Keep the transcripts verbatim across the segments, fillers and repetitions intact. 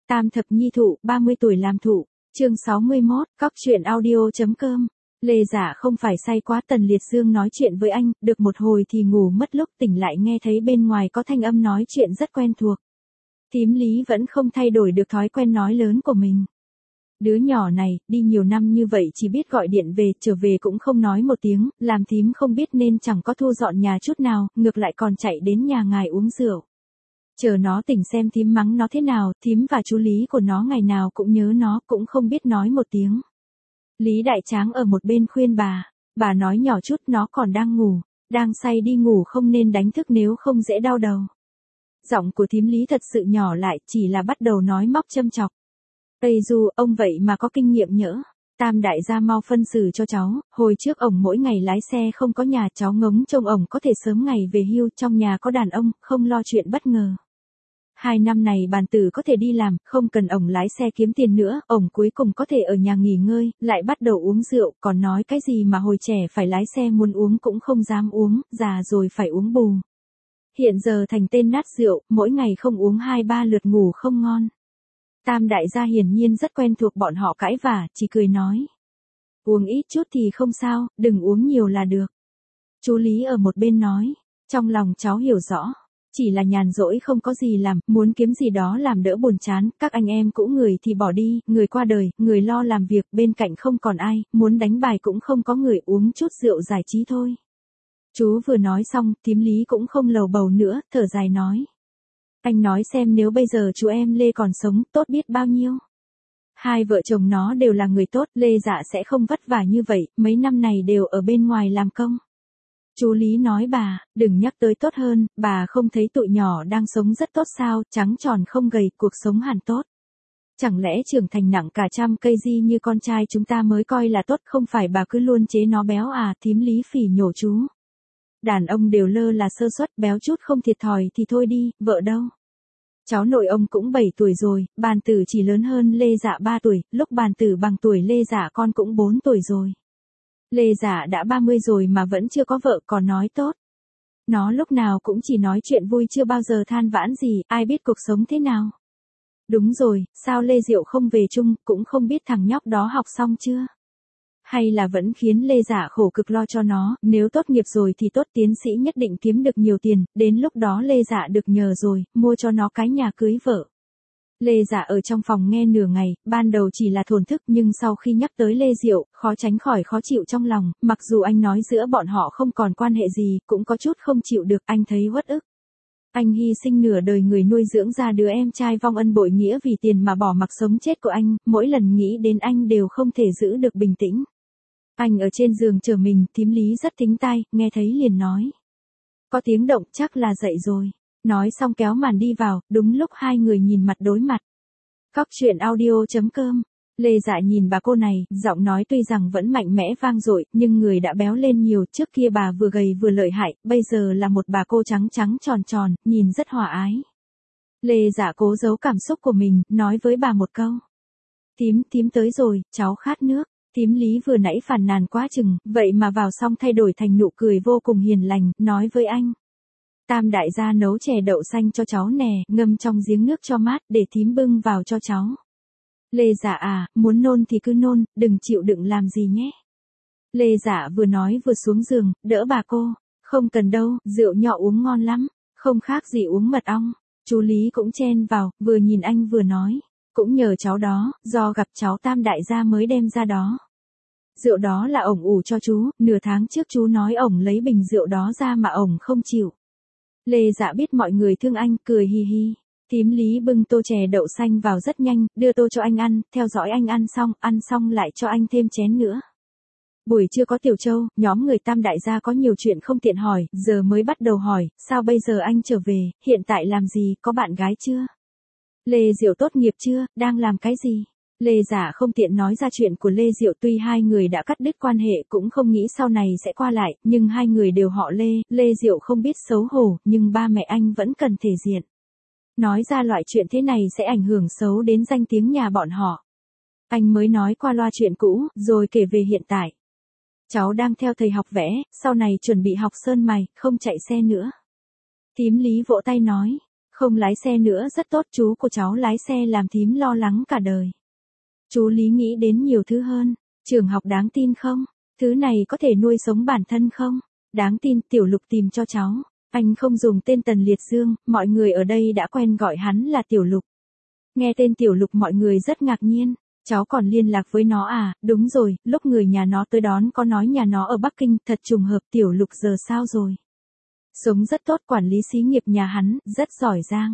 Tam thập nhi thụ, ba mươi tuổi làm thụ, chương sáu mươi mốt, cóc truyện audio.com. Lê Dạ không phải say quá. Tần Liệt Dương nói chuyện với anh, được một hồi thì ngủ mất, lúc tỉnh lại nghe thấy bên ngoài có thanh âm nói chuyện rất quen thuộc. Thím Lý vẫn không thay đổi được thói quen nói lớn của mình. Đứa nhỏ này, đi nhiều năm như vậy chỉ biết gọi điện về, trở về cũng không nói một tiếng, làm thím không biết nên chẳng có thu dọn nhà chút nào, ngược lại còn chạy đến nhà ngài uống rượu. Chờ nó tỉnh xem thím mắng nó thế nào, thím và chú Lý của nó ngày nào cũng nhớ nó, cũng không biết nói một tiếng. Lý Đại Tráng ở một bên khuyên bà, bà nói nhỏ chút, nó còn đang ngủ, đang say đi ngủ không nên đánh thức nếu không dễ đau đầu. Giọng của thím Lý thật sự nhỏ lại, chỉ là bắt đầu nói móc châm chọc. Ây du, ông vậy mà có kinh nghiệm nhỡ. Tam đại gia mau phân xử cho cháu, hồi trước ổng mỗi ngày lái xe không có nhà, cháu ngóng trông ổng có thể sớm ngày về hưu, trong nhà có đàn ông, không lo chuyện bất ngờ. Hai năm này bàn tử có thể đi làm, không cần ổng lái xe kiếm tiền nữa, ổng cuối cùng có thể ở nhà nghỉ ngơi, lại bắt đầu uống rượu, còn nói cái gì mà hồi trẻ phải lái xe muốn uống cũng không dám uống, già rồi phải uống bù. Hiện giờ thành tên nát rượu, mỗi ngày không uống hai ba lượt ngủ không ngon. Tam đại gia hiển nhiên rất quen thuộc bọn họ cãi vả, chỉ cười nói. Uống ít chút thì không sao, đừng uống nhiều là được. Chú Lý ở một bên nói, trong lòng cháu hiểu rõ. Chỉ là nhàn rỗi không có gì làm, muốn kiếm gì đó làm đỡ buồn chán, các anh em cũ người thì bỏ đi, người qua đời, người lo làm việc, bên cạnh không còn ai, muốn đánh bài cũng không có người, uống chút rượu giải trí thôi. Chú vừa nói xong, thím Lý cũng không lầu bầu nữa, thở dài nói. Anh nói xem nếu bây giờ chú em Lê còn sống, tốt biết bao nhiêu. Hai vợ chồng nó đều là người tốt, Lê Dạ sẽ không vất vả như vậy, mấy năm này đều ở bên ngoài làm công. Chú Lý nói bà, đừng nhắc tới tốt hơn, bà không thấy tụi nhỏ đang sống rất tốt sao, trắng tròn không gầy, cuộc sống hẳn tốt. Chẳng lẽ trưởng thành nặng cả trăm cây di như con trai chúng ta mới coi là tốt, không phải bà cứ luôn chế nó béo à, thím Lý phỉ nhổ chú. Đàn ông đều lơ là sơ suất, béo chút không thiệt thòi thì thôi đi, vợ đâu. Cháu nội ông cũng bảy tuổi rồi, bàn tử chỉ lớn hơn Lê Dạ ba tuổi, lúc bàn tử bằng tuổi Lê Dạ con cũng bốn tuổi rồi. Lê Dạ đã ba mươi rồi mà vẫn chưa có vợ, còn nói tốt. Nó lúc nào cũng chỉ nói chuyện vui, chưa bao giờ than vãn gì, ai biết cuộc sống thế nào. Đúng rồi, sao Lê Diệu không về chung, cũng không biết thằng nhóc đó học xong chưa. Hay là vẫn khiến Lê Dạ khổ cực lo cho nó, nếu tốt nghiệp rồi thì tốt, tiến sĩ nhất định kiếm được nhiều tiền, đến lúc đó Lê Dạ được nhờ rồi, mua cho nó cái nhà cưới vợ. Lê Dạ ở trong phòng nghe nửa ngày, ban đầu chỉ là thổn thức nhưng sau khi nhắc tới Lê Diệu, khó tránh khỏi khó chịu trong lòng, mặc dù anh nói giữa bọn họ không còn quan hệ gì, cũng có chút không chịu được, anh thấy uất ức. Anh hy sinh nửa đời người nuôi dưỡng ra đứa em trai vong ân bội nghĩa vì tiền mà bỏ mặc sống chết của anh, mỗi lần nghĩ đến anh đều không thể giữ được bình tĩnh. Anh ở trên giường chờ mình, thím Lý rất thính tai, nghe thấy liền nói. Có tiếng động, chắc là dậy rồi. Nói xong kéo màn đi vào, đúng lúc hai người nhìn mặt đối mặt. Cóc truyện audio.com. Lê Dạ nhìn bà cô này, giọng nói tuy rằng vẫn mạnh mẽ vang dội, nhưng người đã béo lên nhiều, trước kia bà vừa gầy vừa lợi hại, bây giờ là một bà cô trắng trắng tròn tròn, nhìn rất hòa ái. Lê Dạ cố giấu cảm xúc của mình, nói với bà một câu. Thím, thím tới rồi, cháu khát nước. Thím Lý vừa nãy phàn nàn quá chừng, vậy mà vào xong thay đổi thành nụ cười vô cùng hiền lành, nói với anh. Tam đại gia nấu chè đậu xanh cho cháu nè, ngâm trong giếng nước cho mát, để thím bưng vào cho cháu. Lê Dạ à, muốn nôn thì cứ nôn, đừng chịu đựng làm gì nhé. Lê Dạ vừa nói vừa xuống giường, đỡ bà cô. Không cần đâu, rượu nhỏ uống ngon lắm, không khác gì uống mật ong. Chú Lý cũng chen vào, vừa nhìn anh vừa nói. Cũng nhờ cháu đó, do gặp cháu Tam đại gia mới đem ra đó. Rượu đó là ổng ủ cho chú, nửa tháng trước chú nói ổng lấy bình rượu đó ra mà ổng không chịu. Lê Dạ biết mọi người thương anh, cười hi hi. Thím Lý bưng tô chè đậu xanh vào rất nhanh, đưa tô cho anh ăn, theo dõi anh ăn xong, ăn xong lại cho anh thêm chén nữa. Buổi trưa có Tiểu Châu, nhóm người Tam đại gia có nhiều chuyện không tiện hỏi, giờ mới bắt đầu hỏi, sao bây giờ anh trở về, hiện tại làm gì, có bạn gái chưa? Lê Diệu tốt nghiệp chưa, đang làm cái gì? Lê Dạ không tiện nói ra chuyện của Lê Diệu, tuy hai người đã cắt đứt quan hệ, cũng không nghĩ sau này sẽ qua lại, nhưng hai người đều họ Lê, Lê Diệu không biết xấu hổ, nhưng ba mẹ anh vẫn cần thể diện. Nói ra loại chuyện thế này sẽ ảnh hưởng xấu đến danh tiếng nhà bọn họ. Anh mới nói qua loa chuyện cũ, rồi kể về hiện tại. Cháu đang theo thầy học vẽ, sau này chuẩn bị học sơn mài, không chạy xe nữa. Thím Lý vỗ tay nói. Không lái xe nữa rất tốt, chú của cháu lái xe làm thím lo lắng cả đời. Chú Lý nghĩ đến nhiều thứ hơn. Trường học đáng tin không? Thứ này có thể nuôi sống bản thân không? Đáng tin, Tiểu Lục tìm cho cháu. Anh không dùng tên Tần Liệt Dương, mọi người ở đây đã quen gọi hắn là Tiểu Lục. Nghe tên Tiểu Lục mọi người rất ngạc nhiên. Cháu còn liên lạc với nó à? Đúng rồi, lúc người nhà nó tới đón có nói nhà nó ở Bắc Kinh, thật trùng hợp. Tiểu Lục giờ sao rồi? Sống rất tốt, quản lý xí nghiệp nhà hắn, rất giỏi giang.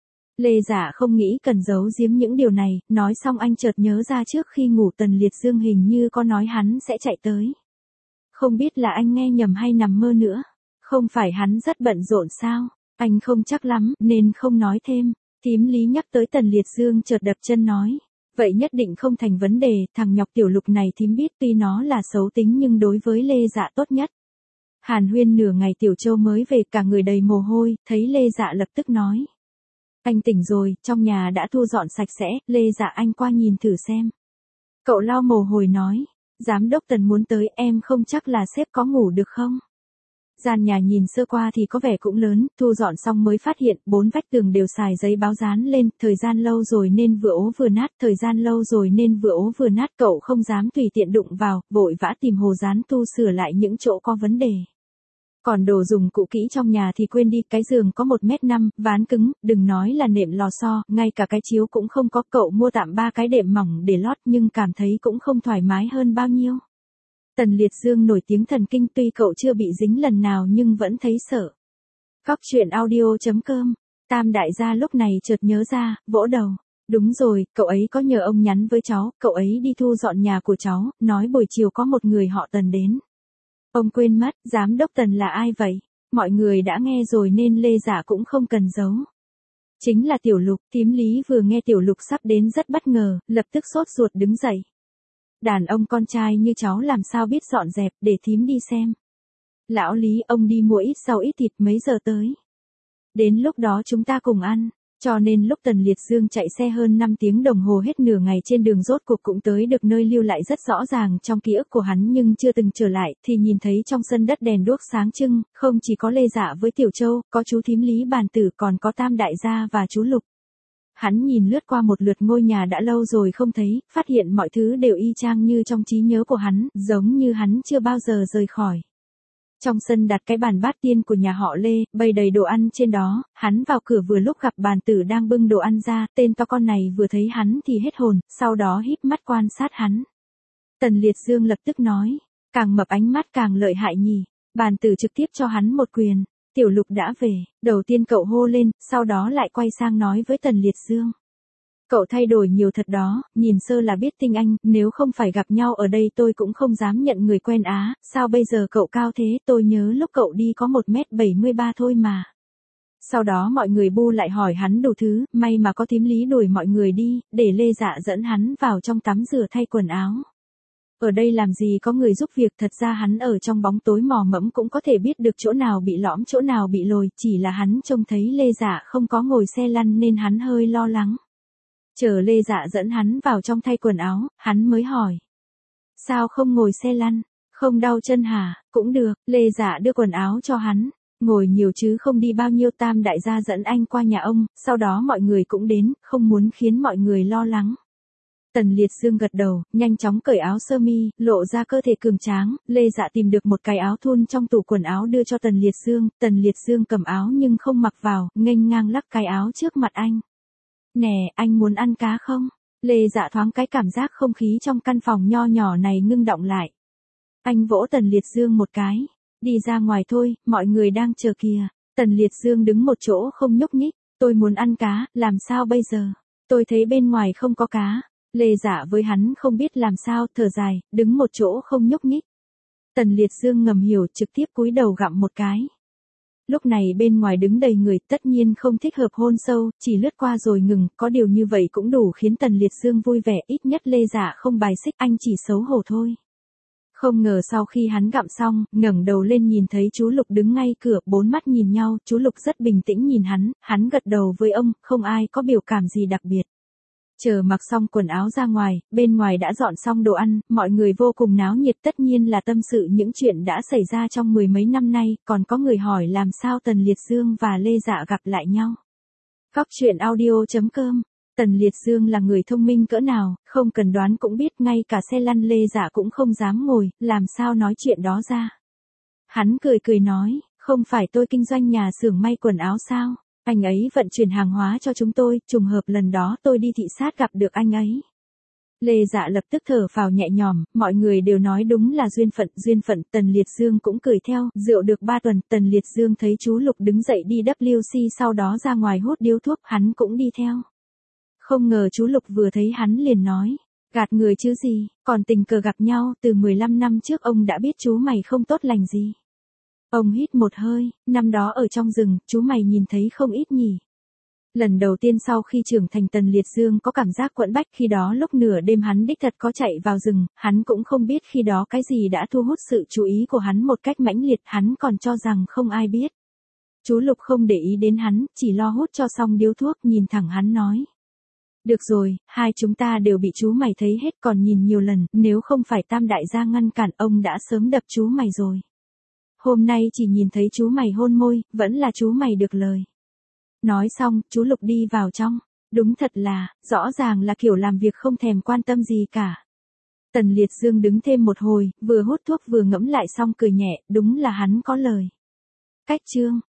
Lê Dạ không nghĩ cần giấu giếm những điều này, nói xong anh chợt nhớ ra trước khi ngủ Tần Liệt Dương hình như có nói hắn sẽ chạy tới. Không biết là anh nghe nhầm hay nằm mơ nữa. Không phải hắn rất bận rộn sao? Anh không chắc lắm, nên không nói thêm. Thím Lý nhắc tới Tần Liệt Dương chợt đập chân nói. Vậy nhất định không thành vấn đề, thằng nhóc Tiểu Lục này thím biết tuy nó là xấu tính nhưng đối với Lê Dạ tốt nhất. Hàn huyên nửa ngày Tiểu Châu mới về, cả người đầy mồ hôi, thấy Lê Dạ lập tức nói. Anh tỉnh rồi, trong nhà đã thu dọn sạch sẽ, Lê Dạ anh qua nhìn thử xem. Cậu lau mồ hôi nói, giám đốc Tần muốn tới, em không chắc là sếp có ngủ được không? Gian nhà nhìn sơ qua thì có vẻ cũng lớn, thu dọn xong mới phát hiện, bốn vách tường đều xài giấy báo dán lên, thời gian lâu rồi nên vừa ố vừa nát, thời gian lâu rồi nên vừa ố vừa nát, cậu không dám tùy tiện đụng vào, vội vã tìm hồ dán tu sửa lại những chỗ có vấn đề. Còn đồ dùng cũ kỹ trong nhà thì quên đi, cái giường có một mét năm, ván cứng, đừng nói là nệm lò xo, ngay cả cái chiếu cũng không có, cậu mua tạm ba cái đệm mỏng để lót nhưng cảm thấy cũng không thoải mái hơn bao nhiêu. Tần Liệt Dương nổi tiếng thần kinh, tuy cậu chưa bị dính lần nào nhưng vẫn thấy sợ. Cóc truyện audio chấm com, Tam đại gia lúc này chợt nhớ ra, vỗ đầu. Đúng rồi, cậu ấy có nhờ ông nhắn với cháu, cậu ấy đi thu dọn nhà của cháu, nói buổi chiều có một người họ Tần đến. Ông quên mất, giám đốc Tần là ai vậy? Mọi người đã nghe rồi nên Lê Dạ cũng không cần giấu. Chính là Tiểu Lục, thím Lý vừa nghe Tiểu Lục sắp đến rất bất ngờ, lập tức sốt ruột đứng dậy. Đàn ông con trai như cháu làm sao biết dọn dẹp, để thím đi xem. Lão Lý, ông đi mua ít rau ít thịt, mấy giờ tới? Đến lúc đó chúng ta cùng ăn. Cho nên lúc Tần Liệt Dương chạy xe hơn năm tiếng đồng hồ hết nửa ngày trên đường rốt cuộc cũng tới được nơi lưu lại rất rõ ràng trong ký ức của hắn nhưng chưa từng trở lại, thì nhìn thấy trong sân đất đèn đuốc sáng trưng, không chỉ có Lê Dạ với Tiểu Châu, có chú thím Lý Bàn Tử, còn có Tam đại gia và chú Lục. Hắn nhìn lướt qua một lượt ngôi nhà đã lâu rồi không thấy, phát hiện mọi thứ đều y chang như trong trí nhớ của hắn, giống như hắn chưa bao giờ rời khỏi. Trong sân đặt cái bàn bát tiên của nhà họ Lê, bày đầy đồ ăn trên đó, hắn vào cửa vừa lúc gặp Bàn Tử đang bưng đồ ăn ra, tên to con này vừa thấy hắn thì hết hồn, sau đó híp mắt quan sát hắn. Tần Liệt Dương lập tức nói, càng mập ánh mắt càng lợi hại nhỉ. Bàn Tử trực tiếp cho hắn một quyền. Tiểu Lục đã về, đầu tiên cậu hô lên, sau đó lại quay sang nói với Tần Liệt Dương. Cậu thay đổi nhiều thật đó, nhìn sơ là biết tinh anh, nếu không phải gặp nhau ở đây tôi cũng không dám nhận người quen á, sao bây giờ cậu cao thế, tôi nhớ lúc cậu đi có một mét bảy mươi ba thôi mà. Sau đó mọi người bu lại hỏi hắn đủ thứ, may mà có thím Lý đuổi mọi người đi, để Lê Dạ dẫn hắn vào trong tắm rửa thay quần áo. Ở đây làm gì có người giúp việc, thật ra hắn ở trong bóng tối mò mẫm cũng có thể biết được chỗ nào bị lõm chỗ nào bị lồi, chỉ là hắn trông thấy Lê Dạ không có ngồi xe lăn nên hắn hơi lo lắng. Chờ Lê Dạ dẫn hắn vào trong thay quần áo, hắn mới hỏi. Sao không ngồi xe lăn, không đau chân hả? Cũng được, Lê Dạ đưa quần áo cho hắn. Ngồi nhiều chứ không đi bao nhiêu. Tam đại gia dẫn anh qua nhà ông, sau đó mọi người cũng đến, không muốn khiến mọi người lo lắng. Tần Liệt Dương gật đầu, nhanh chóng cởi áo sơ mi, lộ ra cơ thể cường tráng. Lê Dạ tìm được một cái áo thun trong tủ quần áo đưa cho Tần Liệt Dương. Tần Liệt Dương cầm áo nhưng không mặc vào, nghênh ngang lắc cái áo trước mặt anh. Nè, anh muốn ăn cá không? Lê Dạ thoáng cái cảm giác không khí trong căn phòng nho nhỏ này ngưng động lại. Anh vỗ Tần Liệt Dương một cái. Đi ra ngoài thôi, mọi người đang chờ kìa. Tần Liệt Dương đứng một chỗ không nhúc nhích. Tôi muốn ăn cá, làm sao bây giờ? Tôi thấy bên ngoài không có cá. Lê Dạ với hắn không biết làm sao, thở dài, đứng một chỗ không nhúc nhích. Tần Liệt Dương ngầm hiểu, trực tiếp cúi đầu gặm một cái. Lúc này bên ngoài đứng đầy người, tất nhiên không thích hợp hôn sâu, chỉ lướt qua rồi ngừng, có điều như vậy cũng đủ khiến Tần Liệt Dương vui vẻ, ít nhất Lê Dạ không bài xích, anh chỉ xấu hổ thôi. Không ngờ sau khi hắn gặm xong, ngẩng đầu lên nhìn thấy chú Lục đứng ngay cửa, bốn mắt nhìn nhau, chú Lục rất bình tĩnh nhìn hắn, hắn gật đầu với ông, không ai có biểu cảm gì đặc biệt. Chờ mặc xong quần áo ra ngoài, bên ngoài đã dọn xong đồ ăn, mọi người vô cùng náo nhiệt, tất nhiên là tâm sự những chuyện đã xảy ra trong mười mấy năm nay, còn có người hỏi làm sao Tần Liệt Dương và Lê Dạ gặp lại nhau. Cóc truyện audio chấm com. Tần Liệt Dương là người thông minh cỡ nào, không cần đoán cũng biết, ngay cả xe lăn Lê Dạ cũng không dám ngồi, làm sao nói chuyện đó ra. Hắn cười cười nói, không phải tôi kinh doanh nhà xưởng may quần áo sao, anh ấy vận chuyển hàng hóa cho chúng tôi, trùng hợp lần đó tôi đi thị sát gặp được anh ấy. Lê Dạ lập tức thở phào nhẹ nhõm, mọi người đều nói đúng là duyên phận, duyên phận, Tần Liệt Dương cũng cười theo, rượu được ba tuần, Tần Liệt Dương thấy chú Lục đứng dậy đi W C sau đó ra ngoài hút điếu thuốc, hắn cũng đi theo. Không ngờ chú Lục vừa thấy hắn liền nói, gạt người chứ gì, còn tình cờ gặp nhau, từ mười lăm năm trước ông đã biết chú mày không tốt lành gì. Ông hít một hơi, năm đó ở trong rừng, chú mày nhìn thấy không ít nhỉ. Lần đầu tiên sau khi trưởng thành Tần Liệt Dương có cảm giác quẫn bách, khi đó lúc nửa đêm hắn đích thật có chạy vào rừng, hắn cũng không biết khi đó cái gì đã thu hút sự chú ý của hắn một cách mãnh liệt, hắn còn cho rằng không ai biết. Chú Lục không để ý đến hắn, chỉ lo hút cho xong điếu thuốc, nhìn thẳng hắn nói. Được rồi, hai chúng ta đều bị chú mày thấy hết, còn nhìn nhiều lần, nếu không phải Tam đại gia ngăn cản ông đã sớm đập chú mày rồi. Hôm nay chỉ nhìn thấy chú mày hôn môi, vẫn là chú mày được lời. Nói xong, chú Lục đi vào trong. Đúng thật là, rõ ràng là kiểu làm việc không thèm quan tâm gì cả. Tần Liệt Dương đứng thêm một hồi, vừa hút thuốc vừa ngẫm lại xong cười nhẹ, đúng là hắn có lời. Cách chương.